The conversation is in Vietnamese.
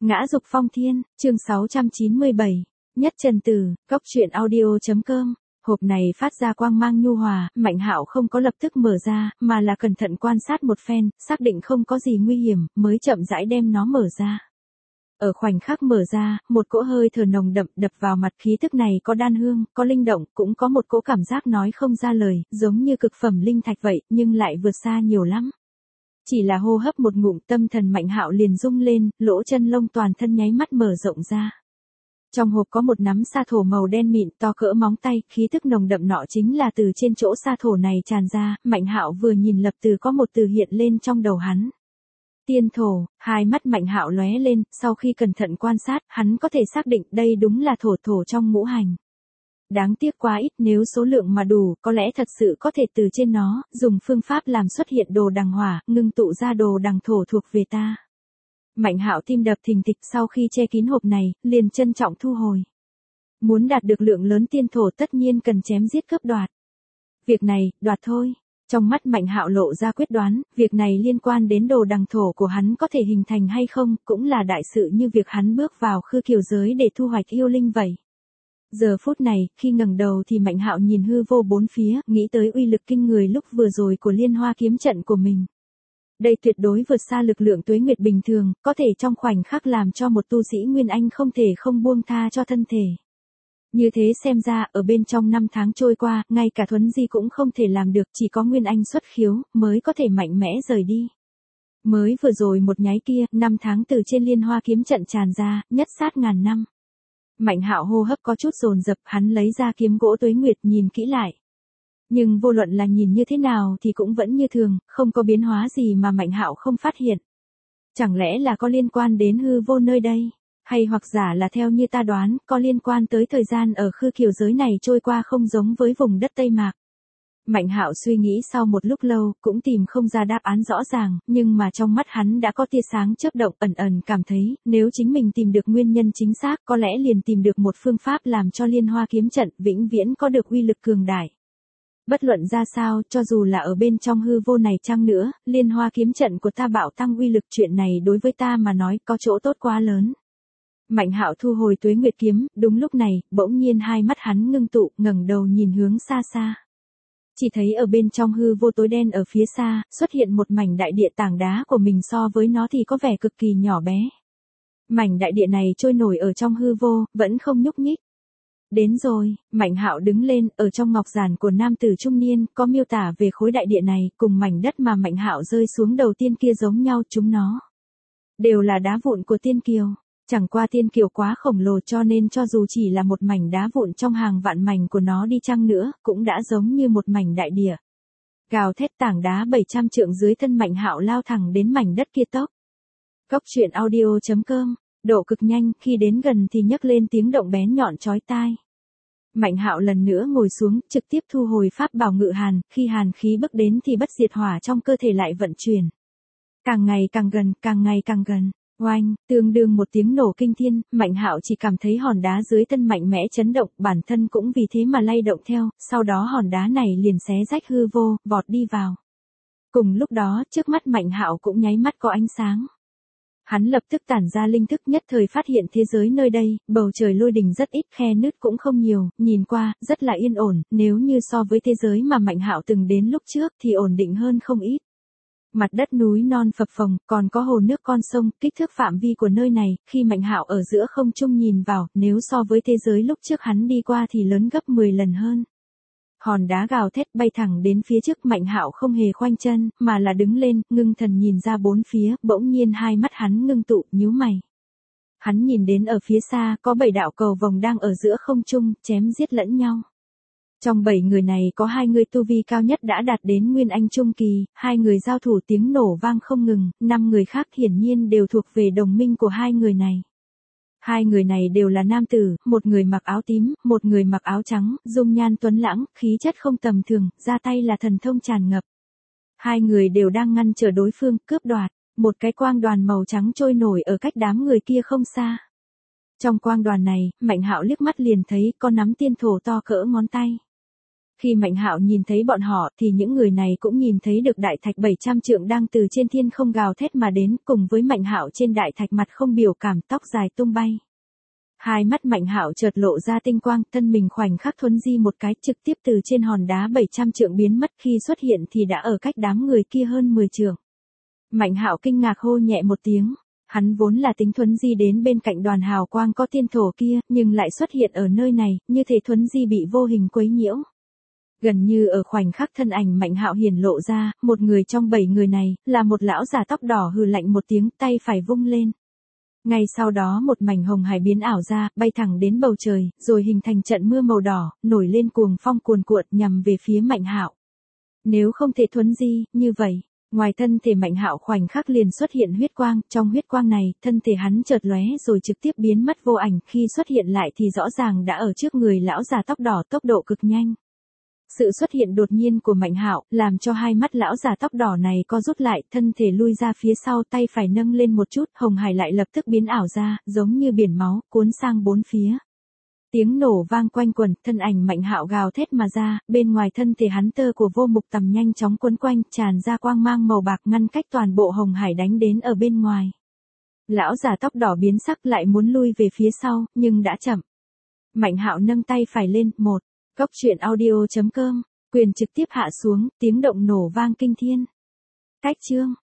Ngã dục phong thiên, chương 697. Nhất Trần Tử, góc truyện audio.com. Hộp này phát ra quang mang nhu hòa, Mạnh Hạo không có lập tức mở ra, mà là cẩn thận quan sát một phen, xác định không có gì nguy hiểm, mới chậm rãi đem nó mở ra. Ở khoảnh khắc mở ra, một cỗ hơi thở nồng đậm đập vào mặt, khí tức này có đan hương, có linh động, cũng có một cỗ cảm giác nói không ra lời, giống như cực phẩm linh thạch vậy, nhưng lại vượt xa nhiều lắm. Chỉ là hô hấp một ngụm, tâm thần Mạnh Hạo liền rung lên, lỗ chân lông toàn thân nháy mắt mở rộng ra. Trong hộp có một nắm sa thổ màu đen mịn to cỡ móng tay, khí tức nồng đậm nọ chính là từ trên chỗ sa thổ này tràn ra. Mạnh Hạo vừa nhìn lập tức có một từ hiện lên trong đầu hắn. Tiên thổ. Hai mắt Mạnh Hạo lóe lên, sau khi cẩn thận quan sát, hắn có thể xác định đây đúng là thổ trong ngũ hành. Đáng tiếc quá ít, nếu số lượng mà đủ, có lẽ thật sự có thể từ trên nó, dùng phương pháp làm xuất hiện đồ đằng hỏa, ngưng tụ ra đồ đằng thổ thuộc về ta. Mạnh Hạo tim đập thình thịch, sau khi che kín hộp này, liền trân trọng thu hồi. Muốn đạt được lượng lớn tiên thổ tất nhiên cần chém giết cướp đoạt. Việc này, đoạt thôi. Trong mắt Mạnh Hạo lộ ra quyết đoán, việc này liên quan đến đồ đằng thổ của hắn có thể hình thành hay không, cũng là đại sự như việc hắn bước vào khư kiều giới để thu hoạch yêu linh vậy. Giờ phút này, khi ngẩng đầu thì Mạnh Hạo nhìn hư vô bốn phía, nghĩ tới uy lực kinh người lúc vừa rồi của Liên Hoa kiếm trận của mình. Đây tuyệt đối vượt xa lực lượng tuế nguyệt bình thường, có thể trong khoảnh khắc làm cho một tu sĩ Nguyên Anh không thể không buông tha cho thân thể. Như thế xem ra, ở bên trong 5 tháng trôi qua, ngay cả Thuấn Di cũng không thể làm được, chỉ có Nguyên Anh xuất khiếu, mới có thể mạnh mẽ rời đi. Mới vừa rồi một nháy kia, 5 tháng từ trên Liên Hoa kiếm trận tràn ra, nhất sát ngàn năm. Mạnh Hạo hô hấp có chút dồn dập, hắn lấy ra kiếm gỗ tuế nguyệt nhìn kỹ lại. Nhưng vô luận là nhìn như thế nào thì cũng vẫn như thường, không có biến hóa gì mà Mạnh Hạo không phát hiện. Chẳng lẽ là có liên quan đến hư vô nơi đây? Hay hoặc giả là theo như ta đoán, có liên quan tới thời gian ở khư kiều giới này trôi qua không giống với vùng đất Tây Mạc? Mạnh Hạo suy nghĩ sau một lúc lâu, cũng tìm không ra đáp án rõ ràng, nhưng mà trong mắt hắn đã có tia sáng chớp động, ẩn cảm thấy, nếu chính mình tìm được nguyên nhân chính xác, có lẽ liền tìm được một phương pháp làm cho Liên Hoa kiếm trận vĩnh viễn có được uy lực cường đại. Bất luận ra sao, cho dù là ở bên trong hư vô này chăng nữa, Liên Hoa kiếm trận của ta bạo tăng uy lực, chuyện này đối với ta mà nói có chỗ tốt quá lớn. Mạnh Hạo thu hồi tuế nguyệt kiếm, đúng lúc này, bỗng nhiên hai mắt hắn ngưng tụ, ngẩng đầu nhìn hướng xa xa. Chỉ thấy ở bên trong hư vô tối đen ở phía xa, xuất hiện một mảnh đại địa, tảng đá của mình so với nó thì có vẻ cực kỳ nhỏ bé. Mảnh đại địa này trôi nổi ở trong hư vô, vẫn không nhúc nhích. Đến rồi, Mạnh Hạo đứng lên, ở trong ngọc giản của nam tử trung niên, có miêu tả về khối đại địa này, cùng mảnh đất mà Mạnh Hạo rơi xuống đầu tiên kia giống nhau, chúng nó đều là đá vụn của tiên kiều. Chẳng qua tiên kiều quá khổng lồ cho nên cho dù chỉ là một mảnh đá vụn trong hàng vạn mảnh của nó đi chăng nữa, cũng đã giống như một mảnh đại địa. Gào thét, tảng đá 700 trượng dưới thân Mạnh Hạo lao thẳng đến mảnh đất kia tốc. Góc truyện audio.com, độ cực nhanh, khi đến gần thì nhấc lên tiếng động bén nhọn chói tai. Mạnh Hạo lần nữa ngồi xuống, trực tiếp thu hồi pháp bảo ngự hàn, khi hàn khí bước đến thì bất diệt hỏa trong cơ thể lại vận chuyển. Càng ngày càng gần, càng ngày càng gần. Oanh, tương đương một tiếng nổ kinh thiên, Mạnh Hạo chỉ cảm thấy hòn đá dưới thân mạnh mẽ chấn động, bản thân cũng vì thế mà lay động theo, sau đó hòn đá này liền xé rách hư vô, vọt đi vào. Cùng lúc đó, trước mắt Mạnh Hạo cũng nháy mắt có ánh sáng. Hắn lập tức tản ra linh thức, nhất thời phát hiện thế giới nơi đây, bầu trời lôi đình rất ít, khe nứt cũng không nhiều, nhìn qua, rất là yên ổn, nếu như so với thế giới mà Mạnh Hạo từng đến lúc trước thì ổn định hơn không ít. Mặt đất núi non phập phồng, còn có hồ nước con sông, kích thước phạm vi của nơi này, khi Mạnh Hạo ở giữa không trung nhìn vào, nếu so với thế giới lúc trước hắn đi qua thì lớn gấp 10 lần hơn. Hòn đá gào thét bay thẳng đến phía trước, Mạnh Hạo không hề khoanh chân, mà là đứng lên, ngưng thần nhìn ra bốn phía, bỗng nhiên hai mắt hắn ngưng tụ, nhíu mày. Hắn nhìn đến ở phía xa, có 7 đạo cầu vồng đang ở giữa không trung, chém giết lẫn nhau. Trong 7 người này có 2 người tu vi cao nhất đã đạt đến Nguyên Anh Trung Kỳ, 2 người giao thủ tiếng nổ vang không ngừng, 5 người khác hiển nhiên đều thuộc về đồng minh của 2 người này. 2 người này đều là nam tử, một người mặc áo tím, một người mặc áo trắng, dung nhan tuấn lãng, khí chất không tầm thường, ra tay là thần thông tràn ngập. 2 người đều đang ngăn trở đối phương, cướp đoạt, một cái quang đoàn màu trắng trôi nổi ở cách đám người kia không xa. Trong quang đoàn này, Mạnh Hạo liếc mắt liền thấy có nắm tiên thổ to cỡ ngón tay. Khi Mạnh Hạo nhìn thấy bọn họ thì những người này cũng nhìn thấy được đại thạch 700 trượng đang từ trên thiên không gào thét mà đến, cùng với Mạnh Hạo trên đại thạch mặt không biểu cảm, tóc dài tung bay. Hai mắt Mạnh Hạo chợt lộ ra tinh quang, thân mình khoảnh khắc thuấn di một cái, trực tiếp từ trên hòn đá 700 trượng biến mất, khi xuất hiện thì đã ở cách đám người kia hơn 10 trượng. Mạnh Hạo kinh ngạc hô nhẹ một tiếng, hắn vốn là tính thuấn di đến bên cạnh đoàn hào quang có tiên thổ kia, nhưng lại xuất hiện ở nơi này, như thể thuấn di bị vô hình quấy nhiễu. Gần như ở khoảnh khắc thân ảnh Mạnh Hạo hiển lộ ra, một người trong 7 người này, là một lão già tóc đỏ hừ lạnh một tiếng, tay phải vung lên. Ngay sau đó một mảnh hồng hải biến ảo ra, bay thẳng đến bầu trời, rồi hình thành trận mưa màu đỏ, nổi lên cuồng phong cuồn cuộn nhằm về phía Mạnh Hạo. Nếu không thể thuấn di, như vậy, ngoài thân thể Mạnh Hạo khoảnh khắc liền xuất hiện huyết quang, trong huyết quang này, thân thể hắn chợt lóe rồi trực tiếp biến mất vô ảnh, khi xuất hiện lại thì rõ ràng đã ở trước người lão già tóc đỏ, tốc độ cực nhanh. Sự xuất hiện đột nhiên của Mạnh Hạo làm cho hai mắt lão già tóc đỏ này co rút lại, thân thể lui ra phía sau, tay phải nâng lên một chút, hồng hải lại lập tức biến ảo ra, giống như biển máu, cuốn sang bốn phía. Tiếng nổ vang quanh quẩn, thân ảnh Mạnh Hạo gào thét mà ra, bên ngoài thân thể hắn tơ của vô mục tầm nhanh chóng quấn quanh, tràn ra quang mang màu bạc ngăn cách toàn bộ hồng hải đánh đến ở bên ngoài. Lão già tóc đỏ biến sắc lại muốn lui về phía sau, nhưng đã chậm. Mạnh Hạo nâng tay phải lên, một. Góc truyện audio.com, quyền trực tiếp hạ xuống, tiếng động nổ vang kinh thiên. Cách chương